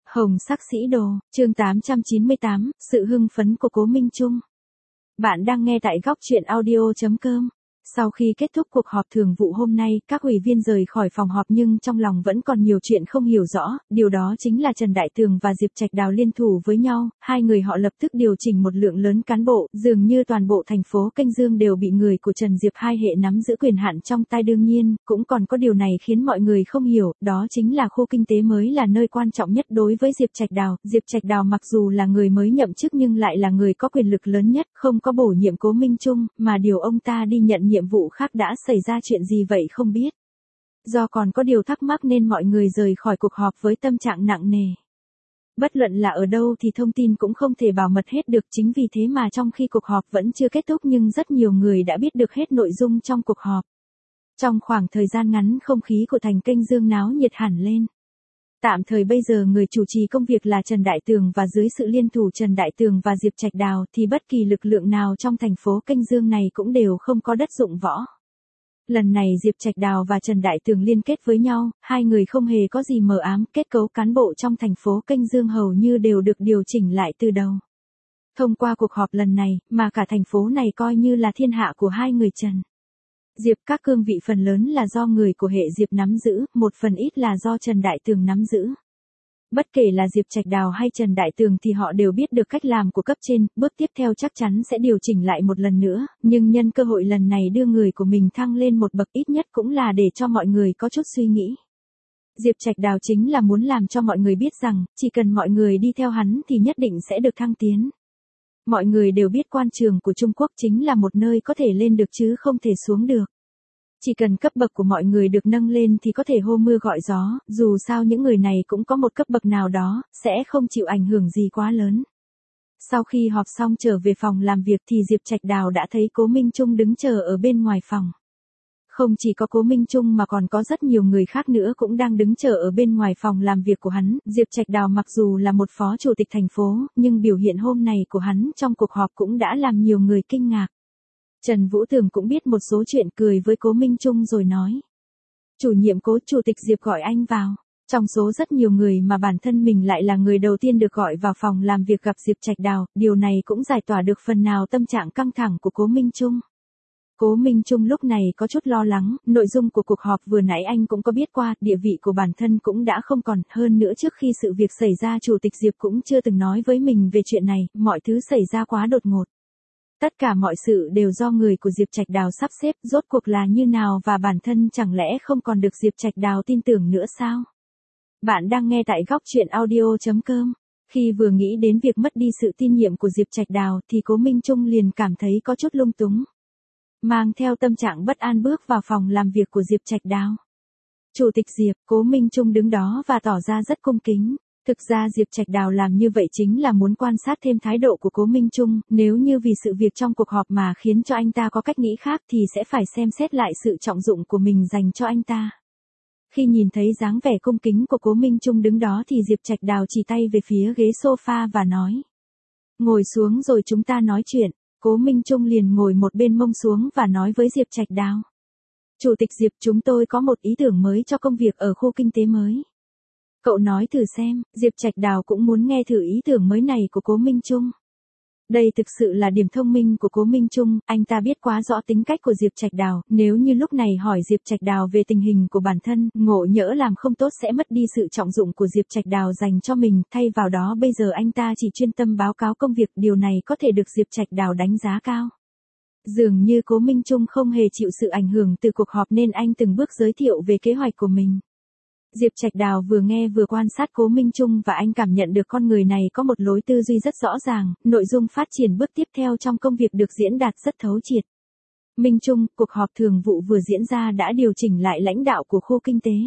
Hồng sắc sĩ đồ, chương 898, sự hưng phấn của Cố Minh Trung. Bạn đang nghe tại góc truyện audio.com. Sau khi kết thúc cuộc họp thường vụ hôm nay, các ủy viên rời khỏi phòng họp nhưng trong lòng vẫn còn nhiều chuyện không hiểu rõ, điều đó chính là Trần Đại Tường và Diệp Trạch Đào liên thủ với nhau, hai người họ lập tức điều chỉnh một lượng lớn cán bộ, dường như toàn bộ thành phố Kênh Dương đều bị người của Trần Diệp hai hệ nắm giữ quyền hạn trong tay. Đương nhiên, cũng còn có điều này khiến mọi người không hiểu, đó chính là khu kinh tế mới là nơi quan trọng nhất đối với Diệp Trạch Đào. Diệp Trạch Đào mặc dù là người mới nhậm chức nhưng lại là người có quyền lực lớn nhất, không có bổ nhiệm Cố Minh Trung, mà điều ông ta đi nhận nhiệm vụ khác đã xảy ra chuyện gì vậy không biết. Do còn có điều thắc mắc nên mọi người rời khỏi cuộc họp với tâm trạng nặng nề. Bất luận là ở đâu thì thông tin cũng không thể bảo mật hết được, chính vì thế mà trong khi cuộc họp vẫn chưa kết thúc nhưng rất nhiều người đã biết được hết nội dung trong cuộc họp. Trong khoảng thời gian ngắn không khí của thành Kênh Dương náo nhiệt hẳn lên. Tạm thời bây giờ người chủ trì công việc là Trần Đại Tường và dưới sự liên thủ Trần Đại Tường và Diệp Trạch Đào thì bất kỳ lực lượng nào trong thành phố Kênh Dương này cũng đều không có đất dụng võ. Lần này Diệp Trạch Đào và Trần Đại Tường liên kết với nhau, hai người không hề có gì mờ ám, kết cấu cán bộ trong thành phố Kênh Dương hầu như đều được điều chỉnh lại từ đầu. Thông qua cuộc họp lần này, mà cả thành phố này coi như là thiên hạ của hai người Trần Diệp, các cương vị phần lớn là do người của hệ Diệp nắm giữ, một phần ít là do Trần Đại Tường nắm giữ. Bất kể là Diệp Trạch Đào hay Trần Đại Tường thì họ đều biết được cách làm của cấp trên, bước tiếp theo chắc chắn sẽ điều chỉnh lại một lần nữa, nhưng nhân cơ hội lần này đưa người của mình thăng lên một bậc ít nhất cũng là để cho mọi người có chút suy nghĩ. Diệp Trạch Đào chính là muốn làm cho mọi người biết rằng, chỉ cần mọi người đi theo hắn thì nhất định sẽ được thăng tiến. Mọi người đều biết quan trường của Trung Quốc chính là một nơi có thể lên được chứ không thể xuống được. Chỉ cần cấp bậc của mọi người được nâng lên thì có thể hô mưa gọi gió, dù sao những người này cũng có một cấp bậc nào đó, sẽ không chịu ảnh hưởng gì quá lớn. Sau khi họp xong trở về phòng làm việc thì Diệp Trạch Đào đã thấy Cố Minh Trung đứng chờ ở bên ngoài phòng. Không chỉ có Cố Minh Trung mà còn có rất nhiều người khác nữa cũng đang đứng chờ ở bên ngoài phòng làm việc của hắn. Diệp Trạch Đào mặc dù là một phó chủ tịch thành phố, nhưng biểu hiện hôm nay của hắn trong cuộc họp cũng đã làm nhiều người kinh ngạc. Trần Vũ Tường cũng biết một số chuyện, cười với Cố Minh Trung rồi nói. Chủ nhiệm Cố, chủ tịch Diệp gọi anh vào. Trong số rất nhiều người mà bản thân mình lại là người đầu tiên được gọi vào phòng làm việc gặp Diệp Trạch Đào, điều này cũng giải tỏa được phần nào tâm trạng căng thẳng của Cố Minh Trung. Cố Minh Trung lúc này có chút lo lắng, nội dung của cuộc họp vừa nãy anh cũng có biết qua, địa vị của bản thân cũng đã không còn, hơn nữa trước khi sự việc xảy ra chủ tịch Diệp cũng chưa từng nói với mình về chuyện này, mọi thứ xảy ra quá đột ngột. Tất cả mọi sự đều do người của Diệp Trạch Đào sắp xếp, rốt cuộc là như nào và bản thân chẳng lẽ không còn được Diệp Trạch Đào tin tưởng nữa sao? Bạn đang nghe tại góc truyện audio.com. Khi vừa nghĩ đến việc mất đi sự tin nhiệm của Diệp Trạch Đào thì Cố Minh Trung liền cảm thấy có chút lung túng. Mang theo tâm trạng bất an bước vào phòng làm việc của Diệp Trạch Đào. Chủ tịch Diệp, Cố Minh Trung đứng đó và tỏ ra rất cung kính. Thực ra Diệp Trạch Đào làm như vậy chính là muốn quan sát thêm thái độ của Cố Minh Trung, nếu như vì sự việc trong cuộc họp mà khiến cho anh ta có cách nghĩ khác thì sẽ phải xem xét lại sự trọng dụng của mình dành cho anh ta. Khi nhìn thấy dáng vẻ cung kính của Cố Minh Trung đứng đó thì Diệp Trạch Đào chỉ tay về phía ghế sofa và nói. Ngồi xuống rồi chúng ta nói chuyện. Cố Minh Trung liền ngồi một bên mông xuống và nói với Diệp Trạch Đào. Chủ tịch Diệp, chúng tôi có một ý tưởng mới cho công việc ở khu kinh tế mới. Cậu nói thử xem. Diệp Trạch Đào cũng muốn nghe thử ý tưởng mới này của Cố Minh Trung. Đây thực sự là điểm thông minh của Cố Minh Trung, anh ta biết quá rõ tính cách của Diệp Trạch Đào, nếu như lúc này hỏi Diệp Trạch Đào về tình hình của bản thân, ngộ nhỡ làm không tốt sẽ mất đi sự trọng dụng của Diệp Trạch Đào dành cho mình, thay vào đó bây giờ anh ta chỉ chuyên tâm báo cáo công việc, điều này có thể được Diệp Trạch Đào đánh giá cao. Dường như Cố Minh Trung không hề chịu sự ảnh hưởng từ cuộc họp nên anh từng bước giới thiệu về kế hoạch của mình. Diệp Trạch Đào vừa nghe vừa quan sát Cố Minh Trung và anh cảm nhận được con người này có một lối tư duy rất rõ ràng, nội dung phát triển bước tiếp theo trong công việc được diễn đạt rất thấu triệt. Minh Trung, cuộc họp thường vụ vừa diễn ra đã điều chỉnh lại lãnh đạo của khu kinh tế.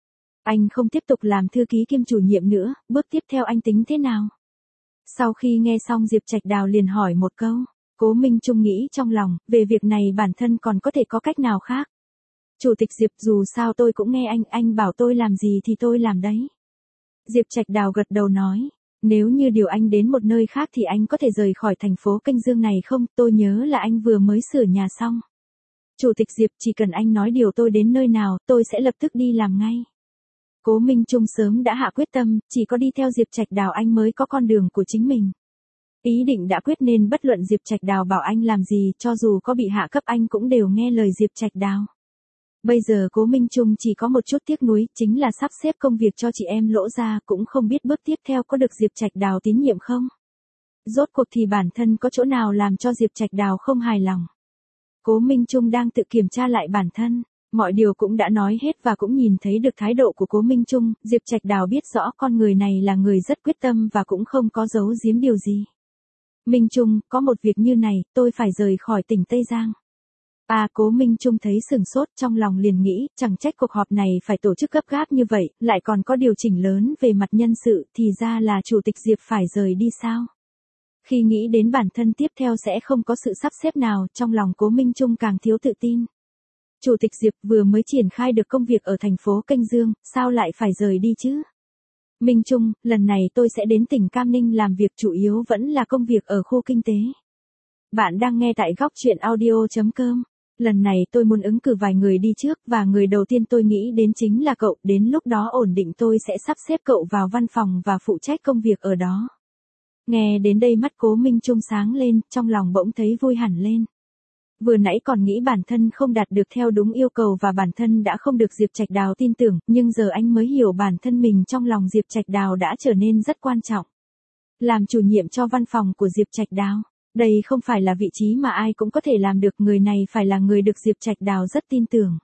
Anh không tiếp tục làm thư ký kiêm chủ nhiệm nữa, bước tiếp theo anh tính thế nào? Sau khi nghe xong Diệp Trạch Đào liền hỏi một câu. Cố Minh Trung nghĩ trong lòng, về việc này bản thân còn có thể có cách nào khác? Chủ tịch Diệp, dù sao tôi cũng nghe anh bảo tôi làm gì thì tôi làm đấy. Diệp Trạch Đào gật đầu nói, nếu như điều anh đến một nơi khác thì anh có thể rời khỏi thành phố Kênh Dương này không, tôi nhớ là anh vừa mới sửa nhà xong. Chủ tịch Diệp, chỉ cần anh nói điều tôi đến nơi nào, tôi sẽ lập tức đi làm ngay. Cố Minh Trung sớm đã hạ quyết tâm, chỉ có đi theo Diệp Trạch Đào anh mới có con đường của chính mình. Ý định đã quyết nên bất luận Diệp Trạch Đào bảo anh làm gì, cho dù có bị hạ cấp anh cũng đều nghe lời Diệp Trạch Đào. Bây giờ Cố Minh Trung chỉ có một chút tiếc nuối, chính là sắp xếp công việc cho chị em Lỗ gia, cũng không biết bước tiếp theo có được Diệp Trạch Đào tín nhiệm không. Rốt cuộc thì bản thân có chỗ nào làm cho Diệp Trạch Đào không hài lòng. Cố Minh Trung đang tự kiểm tra lại bản thân, mọi điều cũng đã nói hết và cũng nhìn thấy được thái độ của Cố Minh Trung, Diệp Trạch Đào biết rõ con người này là người rất quyết tâm và cũng không có giấu giếm điều gì. Minh Trung, có một việc như này, tôi phải rời khỏi tỉnh Tây Giang. Cố Minh Trung thấy sừng sốt, trong lòng liền nghĩ, chẳng trách cuộc họp này phải tổ chức gấp gáp như vậy, lại còn có điều chỉnh lớn về mặt nhân sự, thì ra là Chủ tịch Diệp phải rời đi sao? Khi nghĩ đến bản thân tiếp theo sẽ không có sự sắp xếp nào, trong lòng Cố Minh Trung càng thiếu tự tin. Chủ tịch Diệp vừa mới triển khai được công việc ở thành phố Kênh Dương, sao lại phải rời đi chứ? Minh Trung, lần này tôi sẽ đến tỉnh Cam Ninh làm việc, chủ yếu vẫn là công việc ở khu kinh tế. Bạn đang nghe tại góc chuyện audio.com. Lần này tôi muốn ứng cử vài người đi trước, và người đầu tiên tôi nghĩ đến chính là cậu, đến lúc đó ổn định tôi sẽ sắp xếp cậu vào văn phòng và phụ trách công việc ở đó. Nghe đến đây mắt Cố Minh Trung sáng lên, trong lòng bỗng thấy vui hẳn lên. Vừa nãy còn nghĩ bản thân không đạt được theo đúng yêu cầu và bản thân đã không được Diệp Trạch Đào tin tưởng, nhưng giờ anh mới hiểu bản thân mình trong lòng Diệp Trạch Đào đã trở nên rất quan trọng. Làm chủ nhiệm cho văn phòng của Diệp Trạch Đào, đây không phải là vị trí mà ai cũng có thể làm được, người này phải là người được Diệp Trạch Đào rất tin tưởng.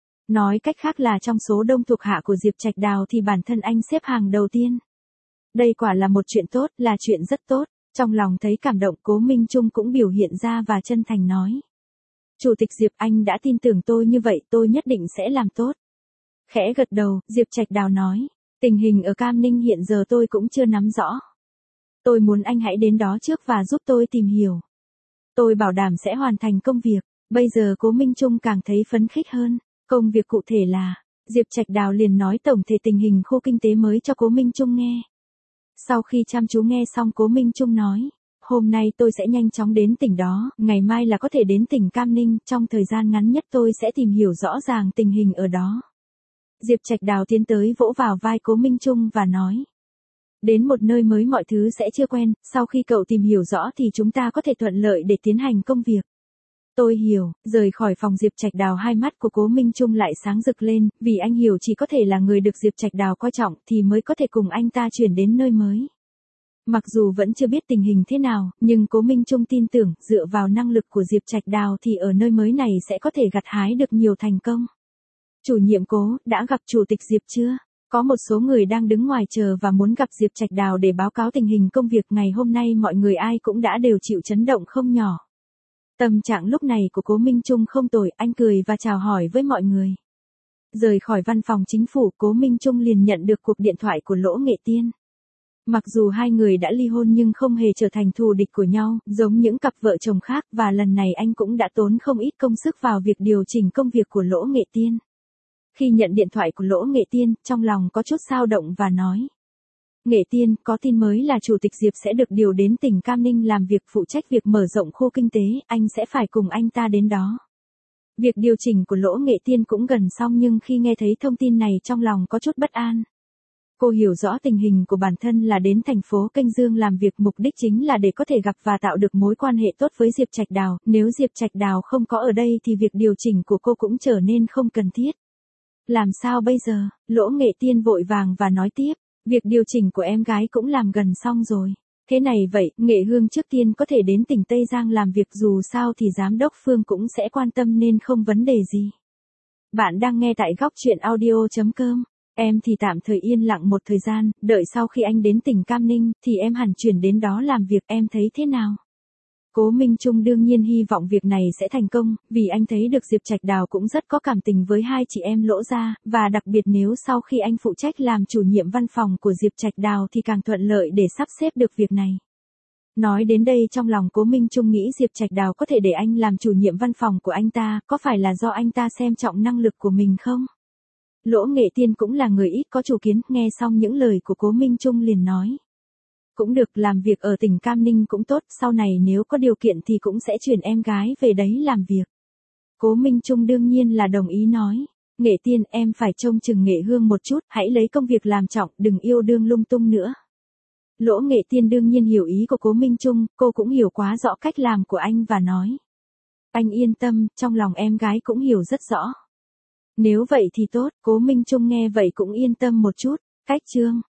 Nói cách khác là trong số đông thuộc hạ của Diệp Trạch Đào thì bản thân anh xếp hàng đầu tiên. Đây quả là một chuyện tốt, là chuyện rất tốt. Trong lòng thấy cảm động, Cố Minh Trung cũng biểu hiện ra và chân thành nói. Chủ tịch Diệp, anh đã tin tưởng tôi như vậy, tôi nhất định sẽ làm tốt. Khẽ gật đầu, Diệp Trạch Đào nói. Tình hình ở Cam Ninh hiện giờ tôi cũng chưa nắm rõ. Tôi muốn anh hãy đến đó trước và giúp tôi tìm hiểu. Tôi bảo đảm sẽ hoàn thành công việc. Bây giờ Cố Minh Trung càng thấy phấn khích hơn. Công việc cụ thể là, Diệp Trạch Đào liền nói tổng thể tình hình khu kinh tế mới cho Cố Minh Trung nghe. Sau khi chăm chú nghe xong, Cố Minh Trung nói, hôm nay tôi sẽ nhanh chóng đến tỉnh đó, ngày mai là có thể đến tỉnh Cam Ninh, trong thời gian ngắn nhất tôi sẽ tìm hiểu rõ ràng tình hình ở đó. Diệp Trạch Đào tiến tới vỗ vào vai Cố Minh Trung và nói, đến một nơi mới mọi thứ sẽ chưa quen, sau khi cậu tìm hiểu rõ thì chúng ta có thể thuận lợi để tiến hành công việc. Tôi hiểu. Rời khỏi phòng Diệp Trạch Đào, hai mắt của Cố Minh Trung lại sáng rực lên, vì anh hiểu chỉ có thể là người được Diệp Trạch Đào coi trọng thì mới có thể cùng anh ta chuyển đến nơi mới. Mặc dù vẫn chưa biết tình hình thế nào, nhưng Cố Minh Trung tin tưởng, dựa vào năng lực của Diệp Trạch Đào thì ở nơi mới này sẽ có thể gặt hái được nhiều thành công. Chủ nhiệm Cố, đã gặp Chủ tịch Diệp chưa? Có một số người đang đứng ngoài chờ và muốn gặp Diệp Trạch Đào để báo cáo tình hình công việc. Ngày hôm nay mọi người ai cũng đã đều chịu chấn động không nhỏ. Tâm trạng lúc này của Cố Minh Trung không tồi, anh cười và chào hỏi với mọi người. Rời khỏi văn phòng chính phủ, Cố Minh Trung liền nhận được cuộc điện thoại của Lỗ Nghệ Tiên. Mặc dù hai người đã ly hôn nhưng không hề trở thành thù địch của nhau, giống những cặp vợ chồng khác, và lần này anh cũng đã tốn không ít công sức vào việc điều chỉnh công việc của Lỗ Nghệ Tiên. Khi nhận điện thoại của Lỗ Nghệ Tiên, trong lòng có chút dao động và nói. Nghệ Tiên, có tin mới là Chủ tịch Diệp sẽ được điều đến tỉnh Cam Ninh làm việc phụ trách việc mở rộng khu kinh tế, anh sẽ phải cùng anh ta đến đó. Việc điều chỉnh của Lỗ Nghệ Tiên cũng gần xong nhưng khi nghe thấy thông tin này trong lòng có chút bất an. Cô hiểu rõ tình hình của bản thân là đến thành phố Kênh Dương làm việc, mục đích chính là để có thể gặp và tạo được mối quan hệ tốt với Diệp Trạch Đào, nếu Diệp Trạch Đào không có ở đây thì việc điều chỉnh của cô cũng trở nên không cần thiết. Làm sao bây giờ? Lỗ Nghệ Tiên vội vàng và nói tiếp, việc điều chỉnh của em gái cũng làm gần xong rồi. Thế này vậy, Nghệ Hương trước tiên có thể đến tỉnh Tây Giang làm việc, dù sao thì giám đốc Phương cũng sẽ quan tâm nên không vấn đề gì. Bạn đang nghe tại góc chuyện audio.com. Em thì tạm thời yên lặng một thời gian, đợi sau khi anh đến tỉnh Cam Ninh thì em hẳn chuyển đến đó làm việc, em thấy thế nào? Cố Minh Trung đương nhiên hy vọng việc này sẽ thành công, vì anh thấy được Diệp Trạch Đào cũng rất có cảm tình với hai chị em Lỗ gia, và đặc biệt nếu sau khi anh phụ trách làm chủ nhiệm văn phòng của Diệp Trạch Đào thì càng thuận lợi để sắp xếp được việc này. Nói đến đây trong lòng Cố Minh Trung nghĩ Diệp Trạch Đào có thể để anh làm chủ nhiệm văn phòng của anh ta, có phải là do anh ta xem trọng năng lực của mình không? Lỗ Nghệ Tiên cũng là người ít có chủ kiến, nghe xong những lời của Cố Minh Trung liền nói. Cũng được, làm việc ở tỉnh Cam Ninh cũng tốt, sau này nếu có điều kiện thì cũng sẽ chuyển em gái về đấy làm việc. Cố Minh Trung đương nhiên là đồng ý nói. Nghệ Tiên, em phải trông chừng Nghệ Hương một chút, hãy lấy công việc làm trọng, đừng yêu đương lung tung nữa. Lỗ Nghệ Tiên đương nhiên hiểu ý của Cố Minh Trung, cô cũng hiểu quá rõ cách làm của anh và nói. Anh yên tâm, trong lòng em gái cũng hiểu rất rõ. Nếu vậy thì tốt, Cố Minh Trung nghe vậy cũng yên tâm một chút. Cách chương